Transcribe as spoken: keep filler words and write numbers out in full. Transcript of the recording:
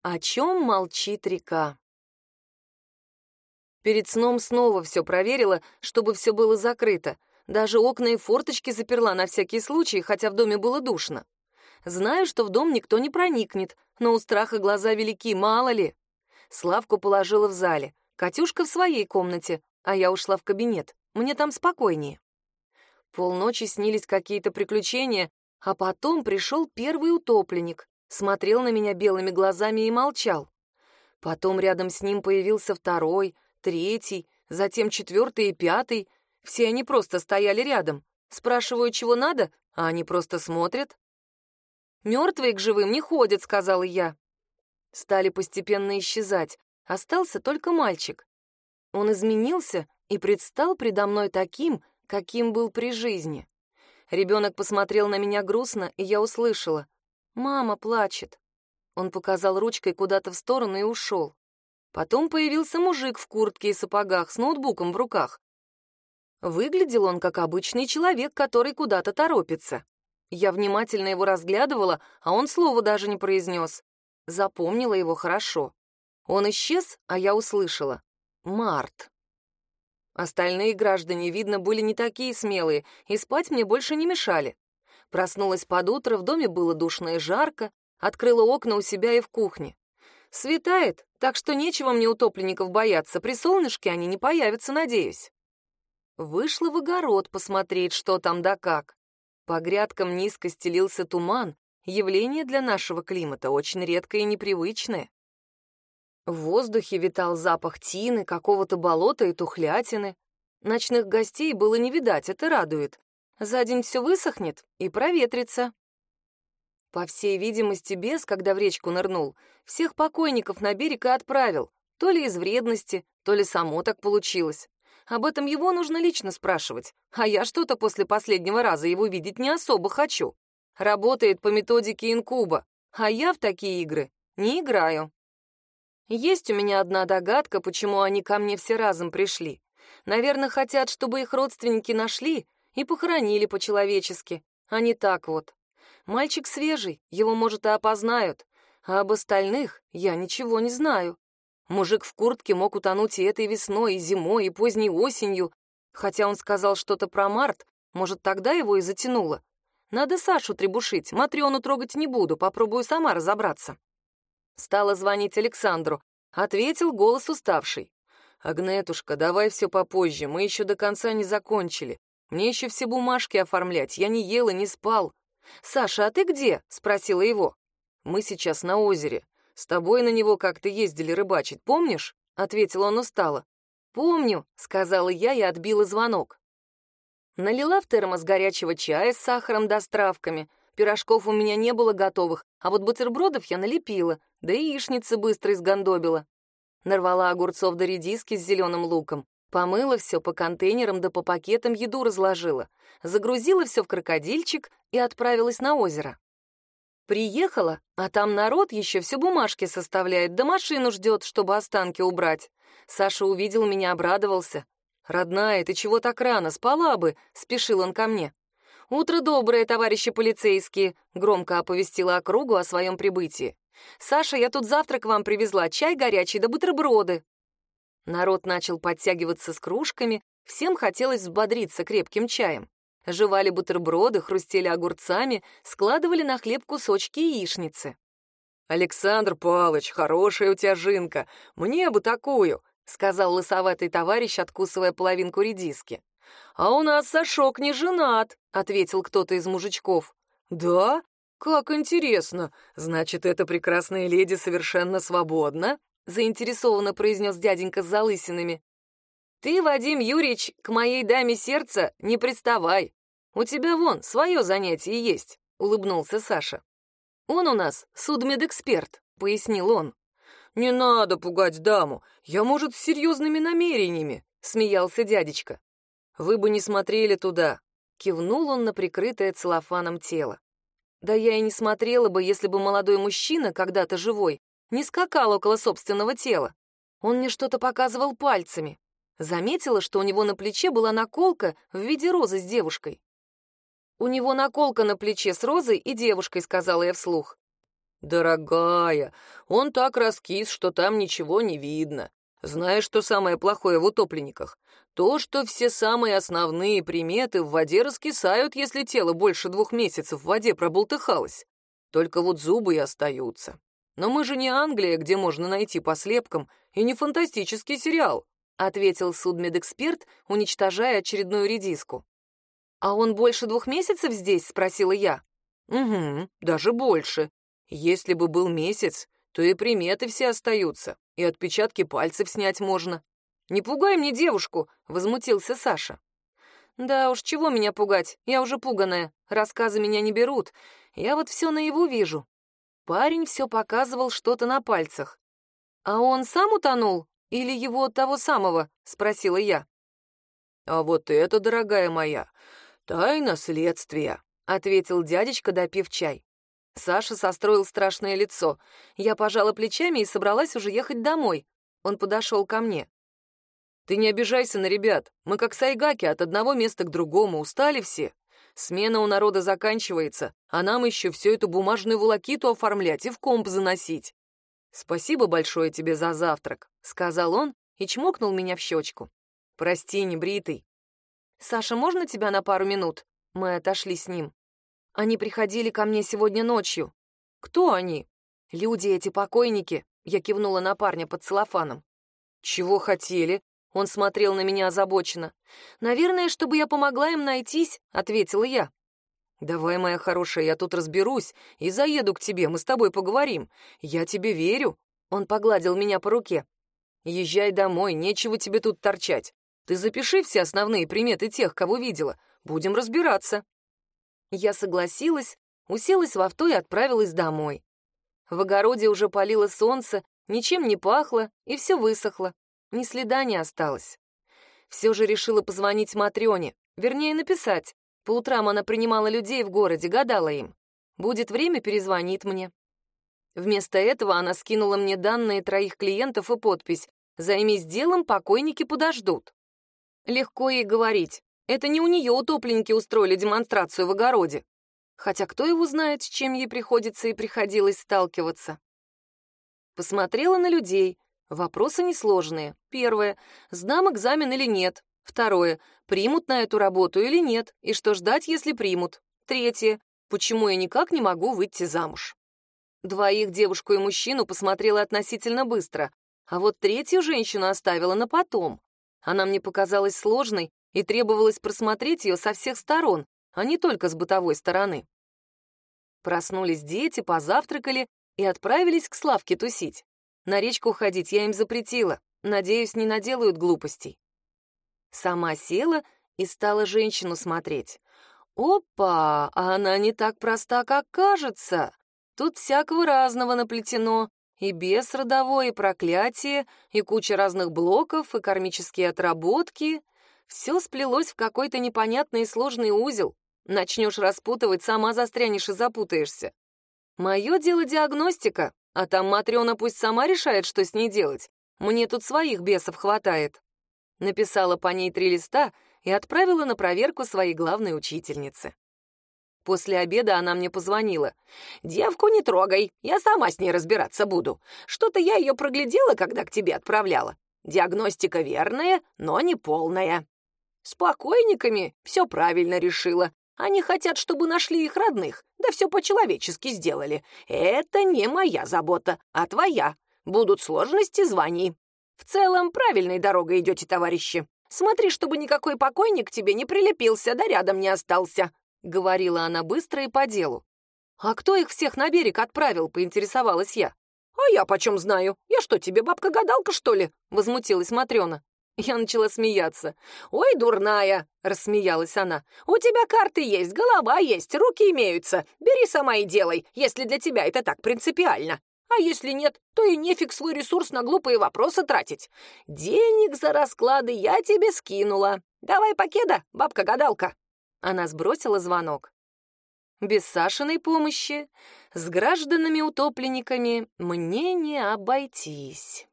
О чем молчит река? Перед сном снова все проверила, чтобы все было закрыто. Даже окна и форточки заперла на всякий случай, хотя в доме было душно. Знаю, что в дом никто не проникнет, но у страха глаза велики, мало ли. Славку положила в зале, Катюшка в своей комнате, а я ушла в кабинет. Мне там спокойнее. Полночи снились какие-то приключения, а потом пришел первый утопленник, смотрел на меня белыми глазами и молчал. Потом рядом с ним появился второй, третий, затем четвертый и пятый. Все они просто стояли рядом. Спрашиваю, чего надо, а они просто смотрят. «Мертвые к живым не ходят», — сказала я. Стали постепенно исчезать. Остался только мальчик. Он изменился и предстал предо мной таким, каким был при жизни. Ребенок посмотрел на меня грустно, и я услышала: «Мама плачет». Он показал ручкой куда-то в сторону и ушел. Потом появился мужик в куртке и сапогах с ноутбуком в руках. Выглядел он как обычный человек, который куда-то торопится. Я внимательно его разглядывала, а он слова даже не произнес. Запомнила его хорошо. Он исчез, а я услышала: «Март». Остальные граждане, видно, были не такие смелые, и спать мне больше не мешали. Проснулась под утро, в доме было душно и жарко, открыла окна у себя и в кухне. Светает, так что нечего мне утопленников бояться, при солнышке они не появятся, надеюсь. Вышла в огород посмотреть, что там да как. По грядкам низко стелился туман, явление для нашего климата очень редкое и непривычное. В воздухе витал запах тины, какого-то болота и тухлятины. Ночных гостей было не видать, это радует. За день все высохнет и проветрится. По всей видимости, бес, когда в речку нырнул, всех покойников на берег и отправил. То ли из вредности, то ли само так получилось. Об этом его нужно лично спрашивать, а я что-то после последнего раза его видеть не особо хочу. Работает по методике инкуба, а я в такие игры не играю. Есть у меня одна догадка, почему они ко мне все разом пришли. Наверное, хотят, чтобы их родственники нашли и похоронили по-человечески, а не так вот. Мальчик свежий, его, может, и опознают, а об остальных я ничего не знаю. Мужик в куртке мог утонуть и этой весной, и зимой, и поздней осенью, хотя он сказал что-то про март, может, тогда его и затянуло. Надо Сашу требушить, Матрёну трогать не буду, попробую сама разобраться. Стала звонить Александру. Ответил голос уставший. «Агнетушка, давай все попозже, мы еще до конца не закончили. Мне еще все бумажки оформлять, я не ел и не спал». «Саша, а ты где?» — спросила его. «Мы сейчас на озере. С тобой на него как-то ездили рыбачить, помнишь?» — ответил он устало. «Помню», — сказала я и отбила звонок. Налила в термос горячего чая с сахаром да с травками. Пирожков у меня не было готовых, а вот бутербродов я налепила, да и яичницы быстро изгандобила. Нарвала огурцов да редиски с зеленым луком, помыла все по контейнерам да по пакетам еду разложила, загрузила все в крокодильчик и отправилась на озеро. Приехала, а там народ еще все бумажки составляет, да машину ждет, чтобы останки убрать. Саша увидел меня, обрадовался. «Родная, ты чего так рано? Спала бы!» — спешил он ко мне. «Утро доброе, товарищи полицейские!» — громко оповестила округу о своем прибытии. «Саша, я тут завтрак вам привезла, чай горячий да бутерброды». Народ начал подтягиваться с кружками, всем хотелось взбодриться крепким чаем. Жевали бутерброды, хрустели огурцами, складывали на хлеб кусочки яичницы. «Александр Павлович, хорошая у тебя жинка, мне бы такую!» — сказал лысоватый товарищ, откусывая половинку редиски. «А у нас Сашок не женат», — ответил кто-то из мужичков. «Да? Как интересно. Значит, эта прекрасная леди совершенно свободна?» — заинтересованно произнес дяденька с залысинами. «Ты, Вадим Юрьевич, к моей даме сердца не приставай. У тебя вон свое занятие есть», — улыбнулся Саша. «Он у нас судмедэксперт», — пояснил он. «Не надо пугать даму, я, может, с серьезными намерениями», — смеялся дядечка. «Вы бы не смотрели туда», — кивнул он на прикрытое целлофаном тело. «Да я и не смотрела бы, если бы молодой мужчина, когда-то живой, не скакал около собственного тела. Он мне что-то показывал пальцами. Заметила, что у него на плече была наколка в виде розы с девушкой. «У него наколка на плече с розой и девушкой», — сказала я вслух. «Дорогая, он так раскис, что там ничего не видно. Знаешь, что самое плохое в утопленниках? То, что все самые основные приметы в воде раскисают, если тело больше двух месяцев в воде пробултыхалось. Только вот зубы и остаются. Но мы же не Англия, где можно найти по слепкам, и не фантастический сериал», — ответил судмедэксперт, уничтожая очередную редиску. «А он больше двух месяцев здесь?» — спросила я. «Угу, даже больше. Если бы был месяц, то и приметы все остаются, и отпечатки пальцев снять можно». «Не пугай мне девушку!» — возмутился Саша. «Да уж, чего меня пугать? Я уже пуганая. Рассказы меня не берут. Я вот все наяву вижу». Парень все показывал что-то на пальцах. «А он сам утонул? Или его того самого?» — спросила я. «А вот это, дорогая моя, тайна следствия», — ответил дядечка, допив чай. Саша состроил страшное лицо. Я пожала плечами и собралась уже ехать домой. Он подошел ко мне. «Ты не обижайся на ребят. Мы как сайгаки, от одного места к другому, устали все. Смена у народа заканчивается, а нам еще всю эту бумажную волокиту оформлять и в комп заносить. Спасибо большое тебе за завтрак», — сказал он и чмокнул меня в щечку. «Прости, небритый». «Саша, можно тебя на пару минут?» Мы отошли с ним. «Они приходили ко мне сегодня ночью». «Кто они?» «Люди эти, покойники», — я кивнула на парня под целлофаном. «Чего хотели?» Он смотрел на меня озабоченно. «Наверное, чтобы я помогла им найтись», — ответила я. «Давай, моя хорошая, я тут разберусь и заеду к тебе, мы с тобой поговорим. Я тебе верю». Он погладил меня по руке. «Езжай домой, нечего тебе тут торчать. Ты запиши все основные приметы тех, кого видела. Будем разбираться». Я согласилась, уселась в авто и отправилась домой. В огороде уже палило солнце, ничем не пахло, и все высохло. Ни следа не осталось. Все же решила позвонить Матрёне, вернее, написать. По утрам она принимала людей в городе, гадала им. Будет время, перезвонит мне. Вместо этого она скинула мне данные троих клиентов и подпись: «Займись делом, покойники подождут». Легко ей говорить. Это не у нее утопленники устроили демонстрацию в огороде. Хотя кто его знает, с чем ей приходится и приходилось сталкиваться. Посмотрела на людей. Вопросы несложные. Первое. Сдам экзамен или нет? Второе. Примут на эту работу или нет? И что ждать, если примут? Третье. Почему я никак не могу выйти замуж? Двоих, девушку и мужчину, посмотрела относительно быстро. А вот третью женщину оставила на потом. Она мне показалась сложной, и требовалось просмотреть ее со всех сторон, а не только с бытовой стороны. Проснулись дети, позавтракали и отправились к Славке тусить. На речку ходить я им запретила. Надеюсь, не наделают глупостей. Сама села и стала женщину смотреть. Опа, а она не так проста, как кажется. Тут всякого разного наплетено. И бес родовой, и проклятие, и куча разных блоков, и кармические отработки. Все сплелось в какой-то непонятный и сложный узел. Начнешь распутывать, сама застрянешь и запутаешься. Мое дело диагностика. А там Матрёна пусть сама решает, что с ней делать. Мне тут своих бесов хватает. Написала по ней три листа и отправила на проверку своей главной учительнице. После обеда она мне позвонила. «Девку не трогай, я сама с ней разбираться буду. Что-то я ее проглядела, когда к тебе отправляла. Диагностика верная, но не полная. С покойниками все правильно решила. Они хотят, чтобы нашли их родных, да все по-человечески сделали. Это не моя забота, а твоя. Будут сложности — звони. В целом, правильной дорогой идете, товарищи. Смотри, чтобы никакой покойник к тебе не прилепился, да рядом не остался», — говорила она быстро и по делу. «А кто их всех на берег отправил?» — поинтересовалась я. «А я почем знаю? Я что, тебе бабка-гадалка, что ли?» — возмутилась Матрёна. Я начала смеяться. «Ой, дурная!» — рассмеялась она. «У тебя карты есть, голова есть, руки имеются. Бери сама и делай, если для тебя это так принципиально. А если нет, то и нефиг свой ресурс на глупые вопросы тратить. Денег за расклады я тебе скинула. Давай покеда, бабка-гадалка». Она сбросила звонок. Без Сашиной помощи с гражданами-утопленниками мне не обойтись.